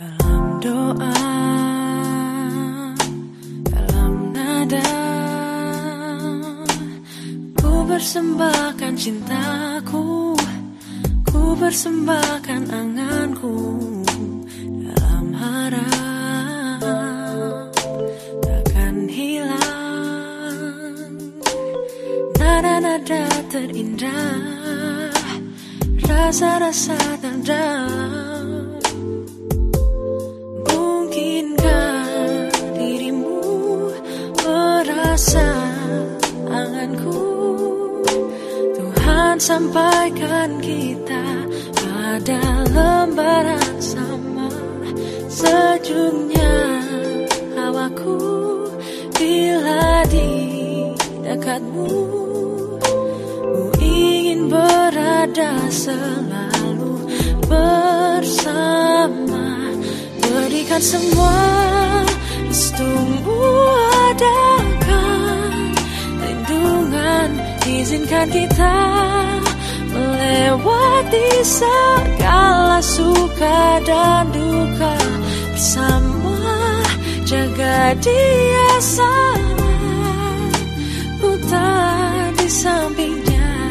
Dalam doa, dalam nada, ku persembahkan cintaku, ku persembahkan anganku, dalam harap takkan hilang nada-nada terindah, rasa-rasa terdalam. Mungkinkah dirimu merasa anganku? Tuhan sampaikan kita pada lembaran sama, sejuknya hawaku bila di dekatmu. Ku ingin berada selalu bersama, berikan semua restumu, adakan lindungan, izinkan kita melewati segala suka dan duka bersama, jaga dia sama, ku tak di sampingnya.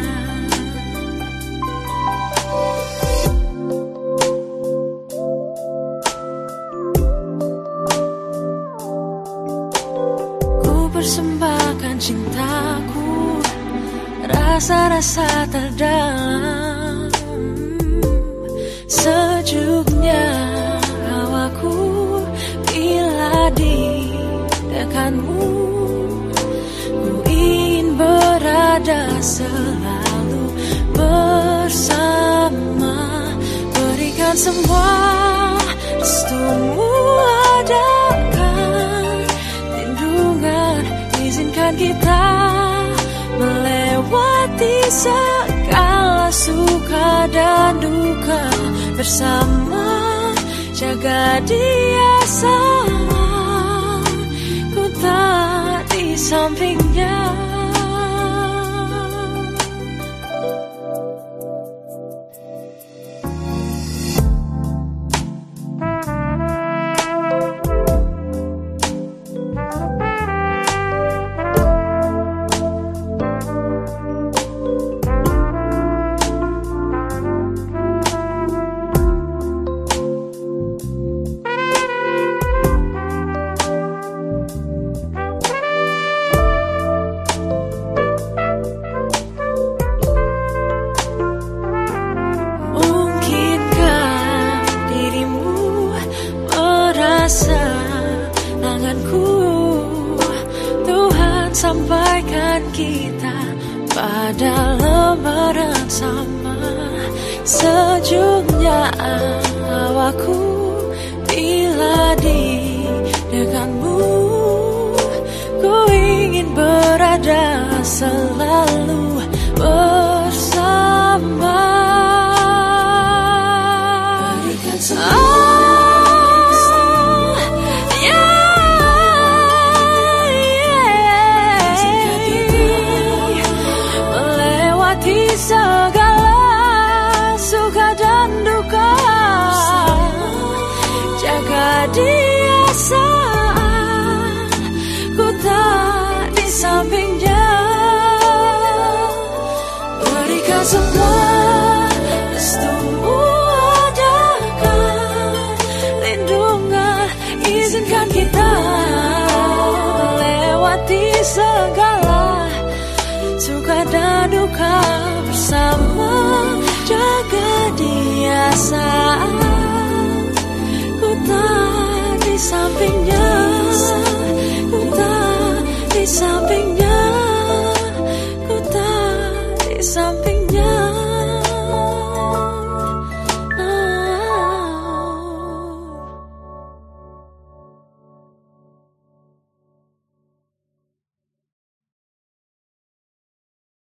Persembahkan cintaku, rasa-rasa terdalam, sejuknya hawaku bila di dekatmu. Ku ingin berada selalu bersama, berikan semua restumu, adakan lindungan, izinkan kita melewati segala suka dan duka bersama, jaga dia sama, ku tak di sampingnya. Anganku, Tuhan sampaikan kita pada lembaran sama, sejuknya hawaku bila di dekatmu. Ku ingin berada selalu bersama, berikan semua segala suka dan duka, jaga dia saat ku tak di sampingnya. Berikan semua restumu, adakan lindungan, izinkan kita melewati segala suka dan duka bersama, jaga dia saat ku tak di samping